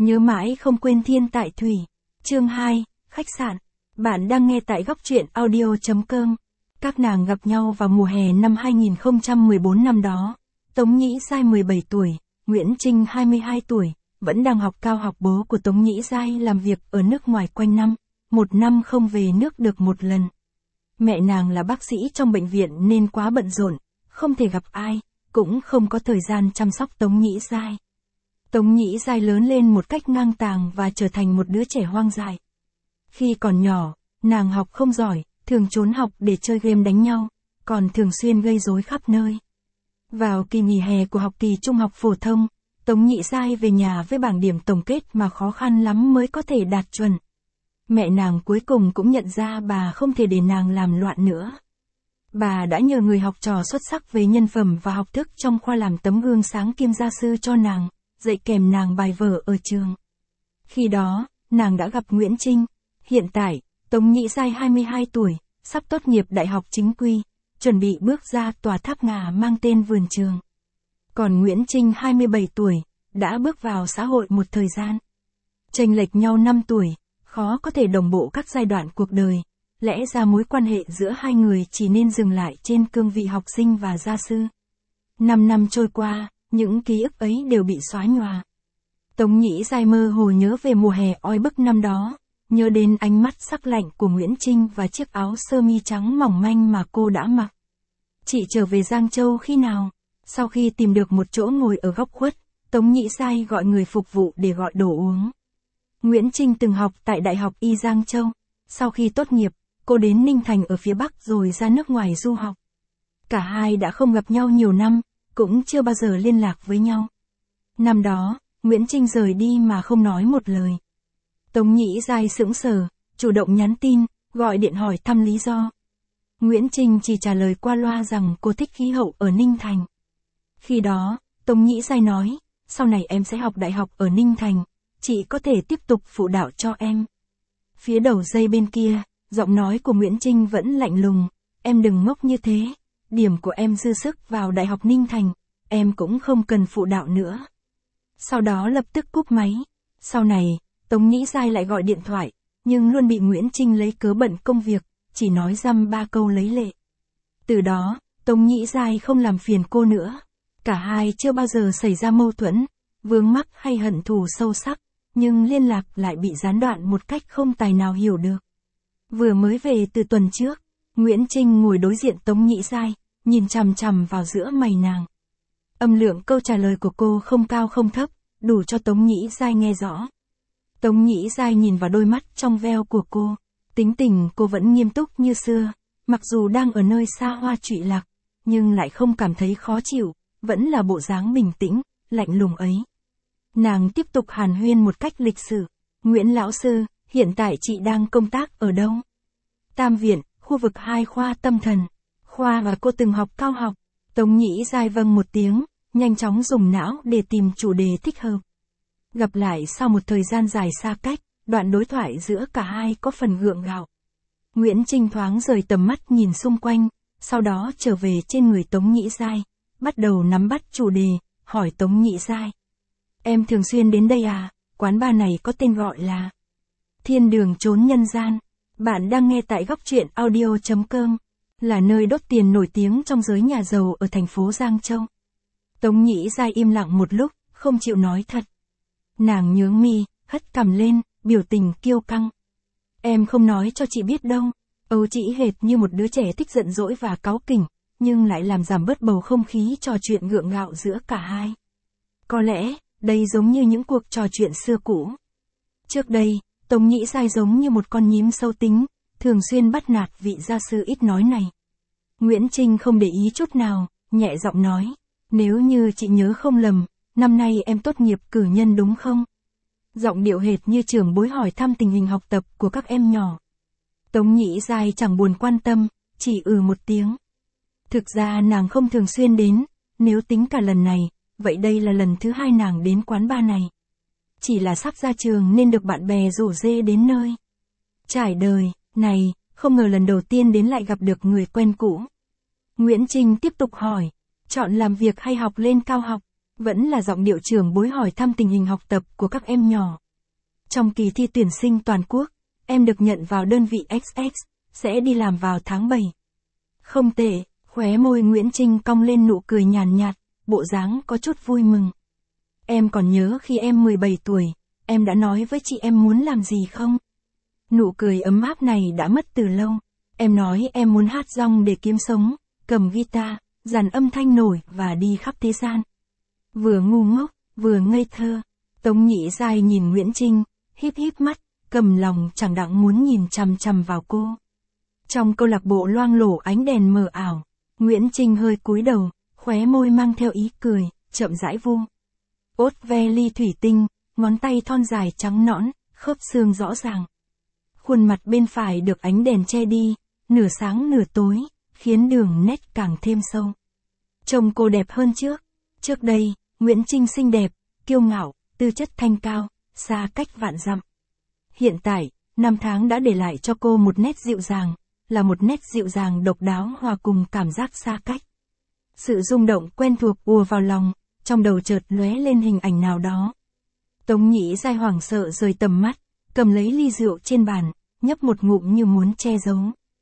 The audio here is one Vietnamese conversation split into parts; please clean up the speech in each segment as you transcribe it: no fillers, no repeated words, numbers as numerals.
Nhớ mãi không quên thiên tại thủy. Chương 2, khách sạn. Bạn đang nghe tại góc truyện audio.com. Các nàng gặp nhau vào mùa hè năm 2014 năm đó. Tống Nhĩ Giai 17 tuổi, Nguyễn Trinh 22 tuổi, vẫn đang học cao học. Bố của Tống Nhĩ Giai làm việc ở nước ngoài quanh năm, một năm không về nước được một lần. Mẹ nàng là bác sĩ trong bệnh viện nên quá bận rộn, không thể gặp ai, cũng không có thời gian chăm sóc Tống Nhĩ Giai. Tống Nhĩ Giai lớn lên một cách ngang tàng và trở thành một đứa trẻ hoang dại. Khi còn nhỏ, nàng học không giỏi, thường trốn học để chơi game đánh nhau, còn thường xuyên gây rối khắp nơi. Vào kỳ nghỉ hè của học kỳ trung học phổ thông, Tống Nhĩ Giai về nhà với bảng điểm tổng kết mà khó khăn lắm mới có thể đạt chuẩn. Mẹ nàng cuối cùng cũng nhận ra bà không thể để nàng làm loạn nữa. Bà đã nhờ người học trò xuất sắc về nhân phẩm và học thức trong khoa làm tấm gương sáng kiêm gia sư cho nàng, dạy kèm nàng bài vở ở trường. Khi đó, nàng đã gặp Nguyễn Trinh. Hiện tại, Tống Nhĩ Giai 22 tuổi, sắp tốt nghiệp đại học chính quy, chuẩn bị bước ra tòa tháp ngà mang tên vườn trường. Còn Nguyễn Trinh 27 tuổi, đã bước vào xã hội một thời gian. Chênh lệch nhau 5 tuổi, khó có thể đồng bộ các giai đoạn cuộc đời, lẽ ra mối quan hệ giữa hai người chỉ nên dừng lại trên cương vị học sinh và gia sư. 5 năm trôi qua, những ký ức ấy đều bị xóa nhòa. Tống Nhĩ Giai mơ hồ nhớ về mùa hè oi bức năm đó, nhớ đến ánh mắt sắc lạnh của Nguyễn Trinh và chiếc áo sơ mi trắng mỏng manh mà cô đã mặc. Chị trở về Giang Châu khi nào? Sau khi tìm được một chỗ ngồi ở góc khuất, Tống Nhĩ Giai gọi người phục vụ để gọi đồ uống. Nguyễn Trinh từng học tại Đại học Y Giang Châu. Sau khi tốt nghiệp, cô đến Ninh Thành ở phía Bắc rồi ra nước ngoài du học. Cả hai đã không gặp nhau nhiều năm, cũng chưa bao giờ liên lạc với nhau. Năm đó, Nguyễn Trinh rời đi mà không nói một lời. Tống Nhĩ Giai sững sờ, chủ động nhắn tin, gọi điện hỏi thăm lý do. Nguyễn Trinh chỉ trả lời qua loa rằng cô thích khí hậu ở Ninh Thành. Khi đó, Tống Nhĩ Giai nói, sau này em sẽ học đại học ở Ninh Thành, chị có thể tiếp tục phụ đạo cho em. Phía đầu dây bên kia, giọng nói của Nguyễn Trinh vẫn lạnh lùng, em đừng ngốc như thế, điểm của em dư sức vào đại học Ninh Thành, em cũng không cần phụ đạo nữa. Sau đó lập tức cúp máy. Sau này, Tống Nhĩ Giai lại gọi điện thoại, nhưng luôn bị Nguyễn Trinh lấy cớ bận công việc, chỉ nói dăm ba câu lấy lệ. Từ đó, Tống Nhĩ Giai không làm phiền cô nữa. Cả hai chưa bao giờ xảy ra mâu thuẫn, vướng mắc hay hận thù sâu sắc, nhưng liên lạc lại bị gián đoạn một cách không tài nào hiểu được. Vừa mới về từ tuần trước, Nguyễn Trinh ngồi đối diện Tống Nhĩ Giai, nhìn chằm chằm vào giữa mày nàng. Âm lượng câu trả lời của cô không cao không thấp, đủ cho Tống Nhĩ Giai nghe rõ. Tống Nhĩ Giai nhìn vào đôi mắt trong veo của cô, tính tình cô vẫn nghiêm túc như xưa, mặc dù đang ở nơi xa hoa trụy lạc, nhưng lại không cảm thấy khó chịu, vẫn là bộ dáng bình tĩnh, lạnh lùng ấy. Nàng tiếp tục hàn huyên một cách lịch sự. Nguyễn lão sư, hiện tại chị đang công tác ở đâu? Tam Viện, khu vực 2 khoa tâm thần. Khoa và cô từng học cao học. Tống Nhĩ Giai vâng một tiếng, nhanh chóng dùng não để tìm chủ đề thích hợp. Gặp lại sau một thời gian dài xa cách, đoạn đối thoại giữa cả hai có phần gượng gạo. Nguyễn Trinh thoáng rời tầm mắt nhìn xung quanh, sau đó trở về trên người Tống Nhĩ Giai, bắt đầu nắm bắt chủ đề, hỏi Tống Nhĩ Giai. Em thường xuyên đến đây à? Quán bar này có tên gọi là Thiên Đường Chốn Nhân Gian. Bạn đang nghe tại góc truyện audio.com, là nơi đốt tiền nổi tiếng trong giới nhà giàu ở thành phố Giang Châu. Tống Nhĩ Giai im lặng một lúc, không chịu nói thật. Nàng nhướng mi, hất cằm lên, biểu tình kiêu căng. Em không nói cho chị biết đâu. Âu chị hệt như một đứa trẻ thích giận dỗi và cáu kỉnh, nhưng lại làm giảm bớt bầu không khí trò chuyện gượng gạo giữa cả hai. Có lẽ, đây giống như những cuộc trò chuyện xưa cũ. Trước đây, Tống Nhĩ Giai giống như một con nhím sâu tính, thường xuyên bắt nạt vị gia sư ít nói này. Nguyễn Trinh không để ý chút nào, nhẹ giọng nói, nếu như chị nhớ không lầm, năm nay em tốt nghiệp cử nhân đúng không? Giọng điệu hệt như trưởng bối hỏi thăm tình hình học tập của các em nhỏ. Tống Nhĩ Giai chẳng buồn quan tâm, chỉ một tiếng. Thực ra nàng không thường xuyên đến, nếu tính cả lần này, vậy đây là lần thứ 2 nàng đến quán bar này. Chỉ là sắp ra trường nên được bạn bè rủ rê đến nơi. Trải đời, này, không ngờ lần đầu tiên đến lại gặp được người quen cũ. Nguyễn Trinh tiếp tục hỏi, chọn làm việc hay học lên cao học? Vẫn là giọng điệu trưởng bối hỏi thăm tình hình học tập của các em nhỏ. Trong kỳ thi tuyển sinh toàn quốc, em được nhận vào đơn vị XX, sẽ đi làm vào tháng 7. Không tệ, khóe môi Nguyễn Trinh cong lên nụ cười nhàn nhạt, bộ dáng có chút vui mừng. Em còn nhớ khi em 17 tuổi, em đã nói với chị em muốn làm gì không? Nụ cười ấm áp này đã mất từ lâu. Em nói em muốn hát rong để kiếm sống, cầm guitar, dàn âm thanh nổi và đi khắp thế gian. Vừa ngu ngốc, vừa ngây thơ. Tống Nhĩ Giai nhìn Nguyễn Trinh, híp híp mắt, cầm lòng chẳng đặng muốn nhìn chằm chằm vào cô. Trong câu lạc bộ loang lổ ánh đèn mờ ảo, Nguyễn Trinh hơi cúi đầu, khóe môi mang theo ý cười, chậm rãi vu. Ốt ve ly thủy tinh, ngón tay thon dài trắng nõn, khớp xương rõ ràng. Khuôn mặt bên phải được ánh đèn che đi, nửa sáng nửa tối, khiến đường nét càng thêm sâu. Trông cô đẹp hơn trước. Trước đây, Nguyễn Trinh xinh đẹp, kiêu ngạo, tư chất thanh cao, xa cách vạn dặm. Hiện tại, năm tháng đã để lại cho cô một nét dịu dàng, là một nét dịu dàng độc đáo hòa cùng cảm giác xa cách. Sự rung động quen thuộc ùa vào lòng, trong đầu chợt lóe lên hình ảnh nào đó. Tống Nhĩ Giai hoảng sợ rời tầm mắt, cầm lấy ly rượu trên bàn, nhấp một ngụm như muốn che giấu.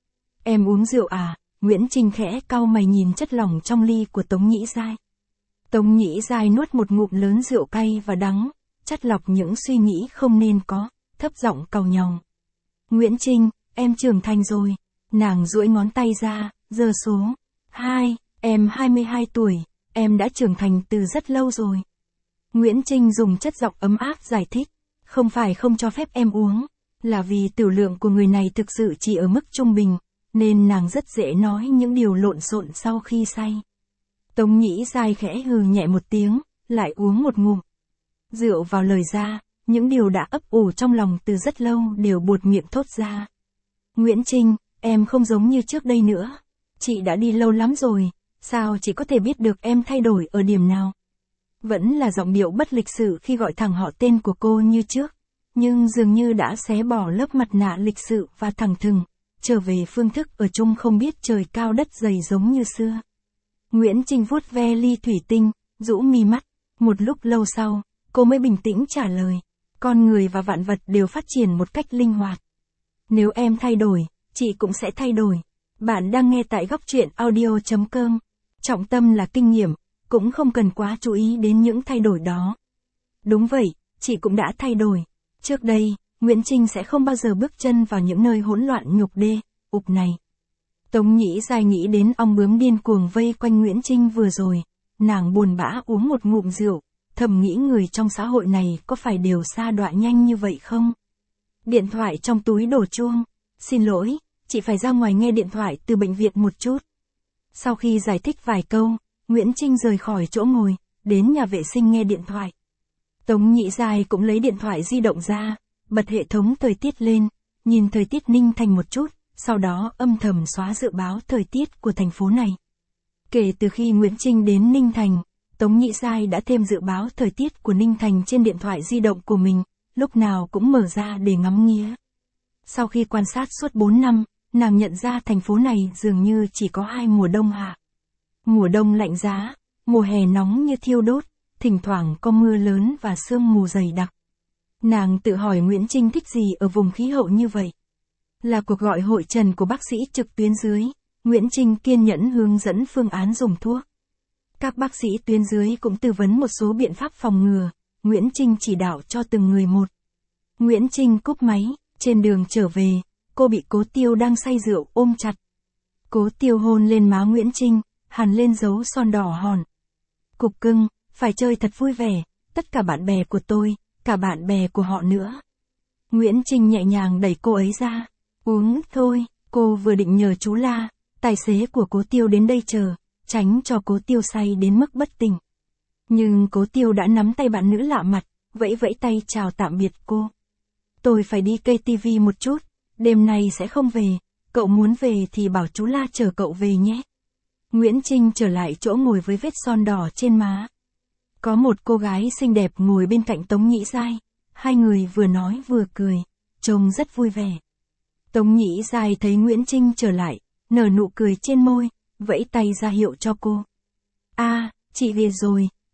Em uống rượu à? Nguyễn Trinh khẽ cau mày nhìn chất lỏng trong ly của Tống Nhĩ Giai. Tống Nhĩ Giai nuốt một ngụm lớn rượu cay và đắng, chắt lọc những suy nghĩ không nên có, thấp giọng càu nhàu. Nguyễn Trinh, em trưởng thành rồi. Nàng duỗi ngón tay ra, giơ số 2, em 22 tuổi, em đã trưởng thành từ rất lâu rồi. Nguyễn Trinh dùng chất giọng ấm áp giải thích, không phải không cho phép em uống, là vì tiểu lượng của người này thực sự chỉ ở mức trung bình, nên nàng rất dễ nói những điều lộn xộn sau khi say. Tống Nhĩ Giai khẽ hừ nhẹ một tiếng, lại uống một ngụm. Rượu vào lời ra, những điều đã ấp ủ trong lòng từ rất lâu đều buột miệng thốt ra. Nguyễn Trinh, em không giống như trước đây nữa. Chị đã đi lâu lắm rồi, sao chị có thể biết được em thay đổi ở điểm nào? Vẫn là giọng điệu bất lịch sự khi gọi thẳng họ tên của cô như trước, nhưng dường như đã xé bỏ lớp mặt nạ lịch sự và thẳng thừng, trở về phương thức ở chung không biết trời cao đất dày giống như xưa. Nguyễn Trinh vuốt ve ly thủy tinh, rũ mi mắt, một lúc lâu sau, cô mới bình tĩnh trả lời, con người và vạn vật đều phát triển một cách linh hoạt. Nếu em thay đổi, chị cũng sẽ thay đổi. Bạn đang nghe tại góc truyện audio.com. Trọng tâm là kinh nghiệm, cũng không cần quá chú ý đến những thay đổi đó. Đúng vậy, chị cũng đã thay đổi. Trước đây, Nguyễn Trinh sẽ không bao giờ bước chân vào những nơi hỗn loạn nhục đê, ục này. Tống Nhĩ Giai nghĩ đến ong bướm điên cuồng vây quanh Nguyễn Trinh vừa rồi, nàng buồn bã uống một ngụm rượu, thầm nghĩ người trong xã hội này có phải đều sa đọa nhanh như vậy không? Điện thoại trong túi đổ chuông. Xin lỗi, chị phải ra ngoài nghe điện thoại từ bệnh viện một chút. Sau khi giải thích vài câu, Nguyễn Trinh rời khỏi chỗ ngồi, đến nhà vệ sinh nghe điện thoại. Tống Nhĩ Giai cũng lấy điện thoại di động ra, bật hệ thống thời tiết lên, nhìn thời tiết Ninh Thành một chút, sau đó âm thầm xóa dự báo thời tiết của thành phố này. Kể từ khi Nguyễn Trinh đến Ninh Thành, Tống Nhĩ Giai đã thêm dự báo thời tiết của Ninh Thành trên điện thoại di động của mình, lúc nào cũng mở ra để ngắm nghía. Sau khi quan sát suốt 4 năm, nàng nhận ra thành phố này dường như chỉ có 2 mùa đông hạ. Mùa đông lạnh giá, mùa hè nóng như thiêu đốt, thỉnh thoảng có mưa lớn và sương mù dày đặc. Nàng tự hỏi Nguyễn Trinh thích gì ở vùng khí hậu như vậy. Là cuộc gọi hội trần của bác sĩ trực tuyến dưới, Nguyễn Trinh kiên nhẫn hướng dẫn phương án dùng thuốc. Các bác sĩ tuyến dưới cũng tư vấn một số biện pháp phòng ngừa, Nguyễn Trinh chỉ đạo cho từng người một. Nguyễn Trinh cúp máy, trên đường trở về, cô bị Cố Tiêu đang say rượu ôm chặt. Cố Tiêu hôn lên má Nguyễn Trinh, hằn lên dấu son đỏ hòn. Cục cưng, phải chơi thật vui vẻ, tất cả bạn bè của tôi, cả bạn bè của họ nữa. Nguyễn Trinh nhẹ nhàng đẩy cô ấy ra. Uống thôi, cô vừa định nhờ chú La, tài xế của Cố Tiêu đến đây chờ, tránh cho Cố Tiêu say đến mức bất tỉnh. Nhưng Cố Tiêu đã nắm tay bạn nữ lạ mặt, vẫy vẫy tay chào tạm biệt cô. Tôi phải đi cây tivi một chút, đêm nay sẽ không về, cậu muốn về thì bảo chú La chờ cậu về nhé. Nguyễn Trinh trở lại chỗ ngồi với vết son đỏ trên má. Có một cô gái xinh đẹp ngồi bên cạnh Tống Nhĩ Giai, hai người vừa nói vừa cười, trông rất vui vẻ. Tống Nhĩ Giai thấy Nguyễn Trinh trở lại, nở nụ cười trên môi, vẫy tay ra hiệu cho cô. À, chị về rồi,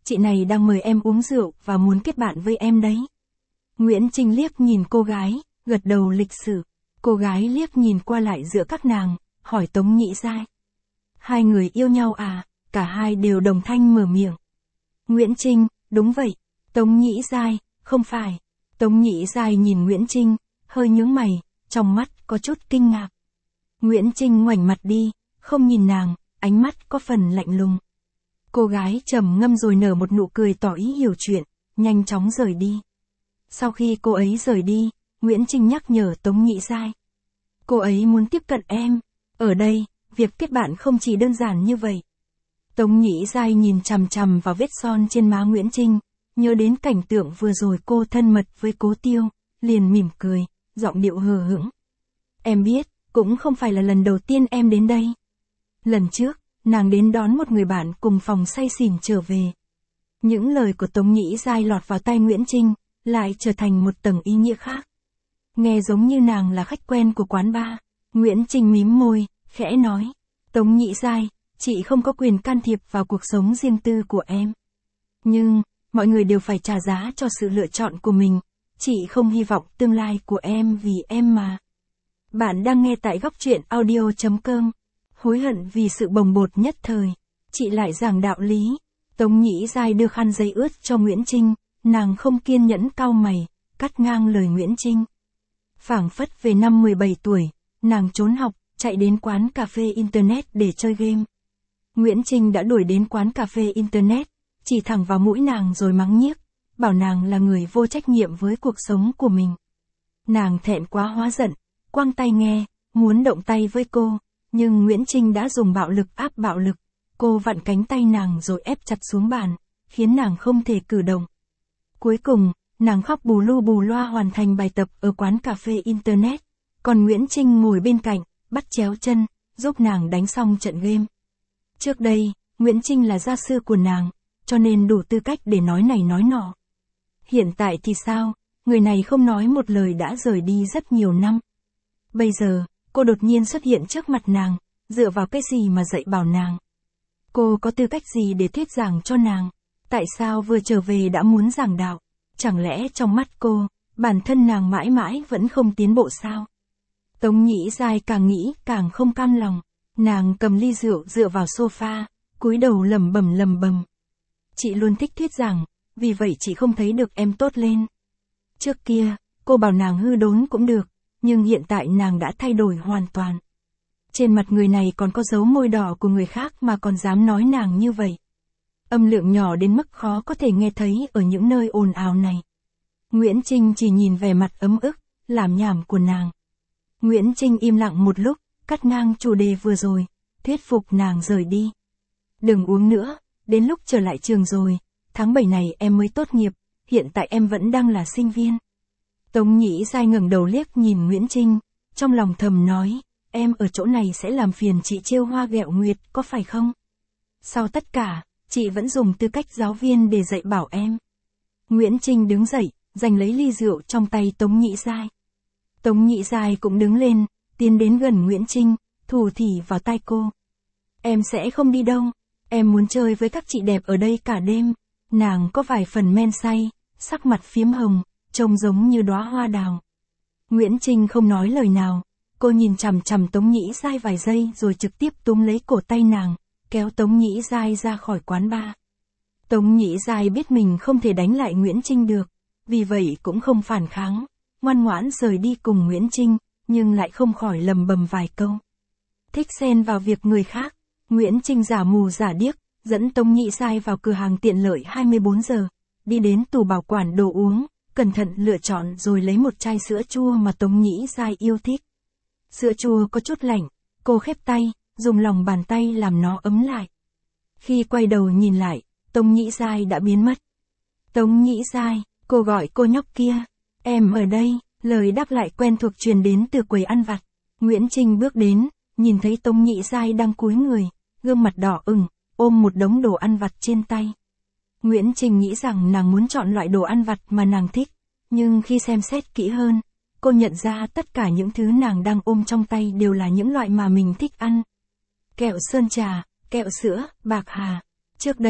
chị này đang mời em uống rượu và muốn kết bạn với em đấy. Nguyễn Trinh liếc nhìn cô gái, gật đầu lịch sự. Cô gái liếc nhìn qua lại giữa các nàng, hỏi Tống Nhĩ Giai. Hai người yêu nhau à? Cả hai đều đồng thanh mở miệng. Nguyễn Trinh, đúng vậy. Tống Nhĩ Giai, không phải. Tống Nhĩ Giai nhìn Nguyễn Trinh, hơi nhướng mày, trong mắt có chút kinh ngạc. Nguyễn Trinh ngoảnh mặt đi, không nhìn nàng, ánh mắt có phần lạnh lùng. Cô gái trầm ngâm rồi nở một nụ cười tỏ ý hiểu chuyện, nhanh chóng rời đi. Sau khi cô ấy rời đi, Nguyễn Trinh nhắc nhở Tống Nhĩ Giai. Cô ấy muốn tiếp cận em. Ở đây, việc kết bạn không chỉ đơn giản như vậy. Tống Nhĩ Giai nhìn chằm chằm vào vết son trên má Nguyễn Trinh, nhớ đến cảnh tượng vừa rồi cô thân mật với Cố Tiêu, liền mỉm cười, giọng điệu hờ hững. Em biết, cũng không phải là lần đầu tiên em đến đây. Lần trước, nàng đến đón một người bạn cùng phòng say xỉn trở về. Những lời của Tống Nhĩ Giai lọt vào tai Nguyễn Trinh, lại trở thành một tầng ý nghĩa khác. Nghe giống như nàng là khách quen của quán bar. Nguyễn Trinh mím môi, khẽ nói. Tống Nhĩ Giai, chị không có quyền can thiệp vào cuộc sống riêng tư của em. Nhưng, mọi người đều phải trả giá cho sự lựa chọn của mình. Chị không hy vọng tương lai của em vì em mà. Bạn đang nghe tại góc truyện audio.com. Hối hận vì sự bồng bột nhất thời. Chị lại giảng đạo lý. Tống Nhĩ Giai đưa khăn giấy ướt cho Nguyễn Trinh. Nàng không kiên nhẫn cau mày, cắt ngang lời Nguyễn Trinh. Phảng phất về năm 17 tuổi, nàng trốn học, chạy đến quán cà phê Internet để chơi game. Nguyễn Trinh đã đuổi đến quán cà phê Internet, chỉ thẳng vào mũi nàng rồi mắng nhiếc, bảo nàng là người vô trách nhiệm với cuộc sống của mình. Nàng thẹn quá hóa giận, quăng tay nghe, muốn động tay với cô, nhưng Nguyễn Trinh đã dùng bạo lực áp bạo lực. Cô vặn cánh tay nàng rồi ép chặt xuống bàn, khiến nàng không thể cử động. Cuối cùng, nàng khóc bù lu bù loa hoàn thành bài tập ở quán cà phê Internet, còn Nguyễn Trinh ngồi bên cạnh, bắt chéo chân, giúp nàng đánh xong trận game. Trước đây, Nguyễn Trinh là gia sư của nàng, cho nên đủ tư cách để nói này nói nọ. Hiện tại thì sao, người này không nói một lời đã rời đi rất nhiều năm. Bây giờ, cô đột nhiên xuất hiện trước mặt nàng, dựa vào cái gì mà dạy bảo nàng? Cô có tư cách gì để thuyết giảng cho nàng? Tại sao vừa trở về đã muốn giảng đạo? Chẳng lẽ trong mắt cô, bản thân nàng mãi mãi vẫn không tiến bộ sao? Tống Nhĩ Giai càng nghĩ càng không cam lòng. Nàng cầm ly rượu dựa vào sofa, cúi đầu lẩm bẩm. Chị luôn thích thuyết giảng, vì vậy chị không thấy được em tốt lên. Trước kia, cô bảo nàng hư đốn cũng được, nhưng hiện tại nàng đã thay đổi hoàn toàn. Trên mặt người này còn có dấu môi đỏ của người khác mà còn dám nói nàng như vậy. Âm lượng nhỏ đến mức khó có thể nghe thấy ở những nơi ồn ào này. Nguyễn Trinh chỉ nhìn vẻ mặt ấm ức, làm nhảm của nàng. Nguyễn Trinh im lặng một lúc, cắt ngang chủ đề vừa rồi, thuyết phục nàng rời đi. Đừng uống nữa, đến lúc trở lại trường rồi, tháng 7 này em mới tốt nghiệp, hiện tại em vẫn đang là sinh viên. Tống Nhĩ Giai ngẩng đầu liếc nhìn Nguyễn Trinh, trong lòng thầm nói, em ở chỗ này sẽ làm phiền chị trêu hoa ghẹo nguyệt, có phải không? Sau tất cả, chị vẫn dùng tư cách giáo viên để dạy bảo em. Nguyễn Trinh đứng dậy, giành lấy ly rượu trong tay Tống Nhĩ Giai. Tống Nhĩ Giai cũng đứng lên, tiến đến gần Nguyễn Trinh, thủ thỉ vào tai cô. Em sẽ không đi đâu, em muốn chơi với các chị đẹp ở đây cả đêm. Nàng có vài phần men say, sắc mặt phiếm hồng, trông giống như đóa hoa đào. Nguyễn Trinh không nói lời nào, cô nhìn chằm chằm Tống Nhĩ Giai vài giây rồi trực tiếp túm lấy cổ tay nàng, kéo Tống Nhĩ Giai ra khỏi quán bar. Tống Nhĩ Giai biết mình không thể đánh lại Nguyễn Trinh được, vì vậy cũng không phản kháng, ngoan ngoãn rời đi cùng Nguyễn Trinh, nhưng lại không khỏi lầm bầm vài câu. Thích xen vào việc người khác, Nguyễn Trinh giả mù giả điếc, dẫn Tống Nhĩ Giai vào cửa hàng tiện lợi 24 giờ, đi đến tủ bảo quản đồ uống, cẩn thận lựa chọn rồi lấy một chai sữa chua mà Tống Nhĩ Giai yêu thích. Sữa chua có chút lạnh, cô khép tay, dùng lòng bàn tay làm nó ấm lại. Khi quay đầu nhìn lại, Tống Nhĩ Giai đã biến mất. Tống Nhĩ Giai, cô gọi cô nhóc kia, em ở đây, lời đáp lại quen thuộc truyền đến từ quầy ăn vặt. Nguyễn Trinh bước đến, nhìn thấy Tống Nhĩ Giai đang cúi người, gương mặt đỏ ửng, ôm một đống đồ ăn vặt trên tay. Nguyễn Trinh nghĩ rằng nàng muốn chọn loại đồ ăn vặt mà nàng thích, nhưng khi xem xét kỹ hơn, cô nhận ra tất cả những thứ nàng đang ôm trong tay đều là những loại mà mình thích ăn. Kẹo sơn trà, kẹo sữa, bạc hà. Trước đây,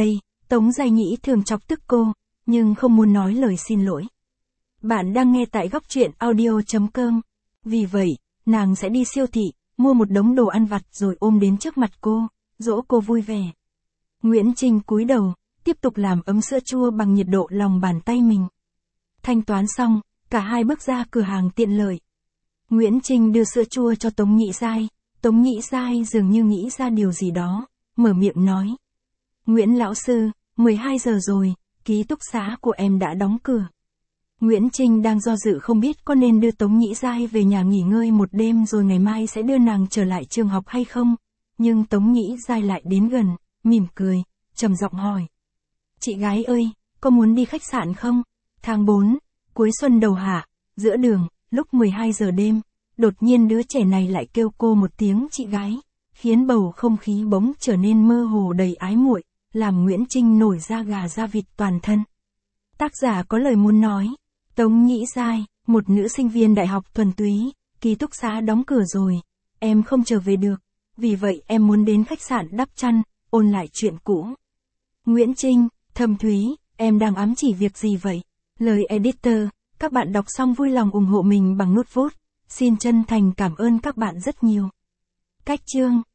Tống Giai Nhĩ thường chọc tức cô, nhưng không muốn nói lời xin lỗi. Bạn đang nghe tại góc truyện audio.com. Vì vậy, nàng sẽ đi siêu thị, mua một đống đồ ăn vặt rồi ôm đến trước mặt cô, dỗ cô vui vẻ. Nguyễn Trinh cúi đầu, tiếp tục làm ấm sữa chua bằng nhiệt độ lòng bàn tay mình. Thanh toán xong, cả hai bước ra cửa hàng tiện lợi. Nguyễn Trinh đưa sữa chua cho Tống Nhĩ Giai, Tống Nhĩ Giai dường như nghĩ ra điều gì đó, mở miệng nói. Nguyễn lão sư, 12 giờ rồi, ký túc xá của em đã đóng cửa. Nguyễn Trinh đang do dự không biết có nên đưa Tống Nhĩ Giai về nhà nghỉ ngơi một đêm rồi ngày mai sẽ đưa nàng trở lại trường học hay không, nhưng Tống Nhĩ Giai lại đến gần, mỉm cười, trầm giọng hỏi. Chị gái ơi, có muốn đi khách sạn không? Tháng 4, cuối xuân đầu hạ, giữa đường, lúc 12 giờ đêm, đột nhiên đứa trẻ này lại kêu cô một tiếng chị gái, khiến bầu không khí bỗng trở nên mơ hồ đầy ái muội, làm Nguyễn Trinh nổi da gà da vịt toàn thân. Tác giả có lời muốn nói. Tống Nhĩ Giai, một nữ sinh viên đại học thuần túy, ký túc xá đóng cửa rồi, em không trở về được, vì vậy em muốn đến khách sạn đắp chăn, ôn lại chuyện cũ. Nguyễn Trinh, Thâm Thúy, em đang ám chỉ việc gì vậy? Lời editor, các bạn đọc xong vui lòng ủng hộ mình bằng nút vote, xin chân thành cảm ơn các bạn rất nhiều. Cách chương